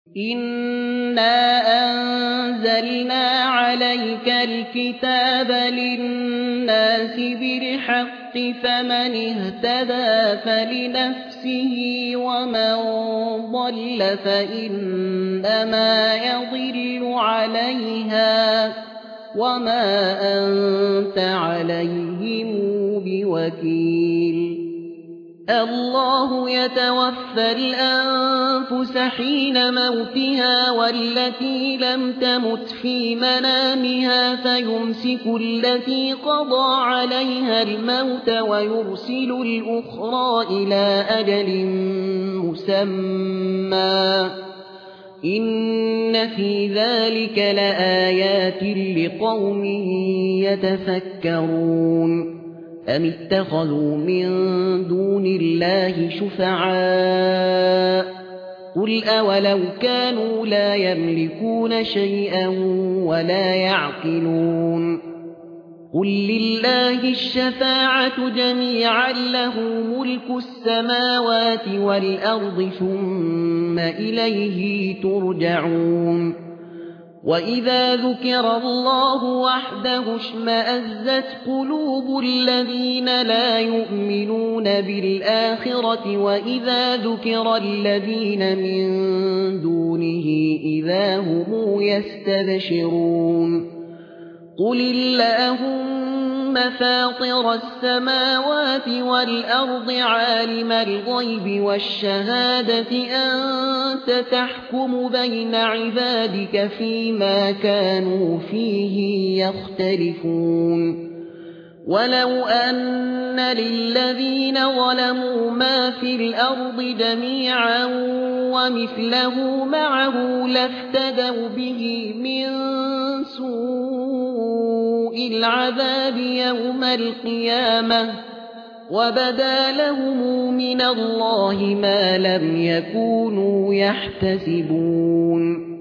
إنا أنزلنا عليك الكتاب للناس بالحق فمن اهتدى فلنفسه ومن ضل فإنما يضل عليها وما أنت عليهم بوكيل الله يتوفى الأنفس حين موتها والتي لم تمت في منامها فيمسك التي قضى عليها الموت ويرسل الأخرى إلى أجل مسمى إن في ذلك لآيات لقوم يتفكرون أم اتخذوا من دون الله شفعاء قل أولو كانوا لا يملكون شيئا ولا يعقلون قل لله الشفاعة جميعا له ملك السماوات والأرض ثم إليه ترجعون وإذا ذكر الله وحده اشمأزت قلوب الذين لا يؤمنون بالآخرة وإذا ذكر الذين من دونه إذا هم يستبشرون قل اللهم فاطر السماوات والأرض عالم الغيب والشهادة أنت تحكم بين عبادك فيما كانوا فيه يختلفون ولو أن للذين ظلموا ما في الأرض جميعا ومثله معه لافتدوا به من سوء العذاب يوم القيامة وبدا لهم من الله ما لم يكونوا يحتسبون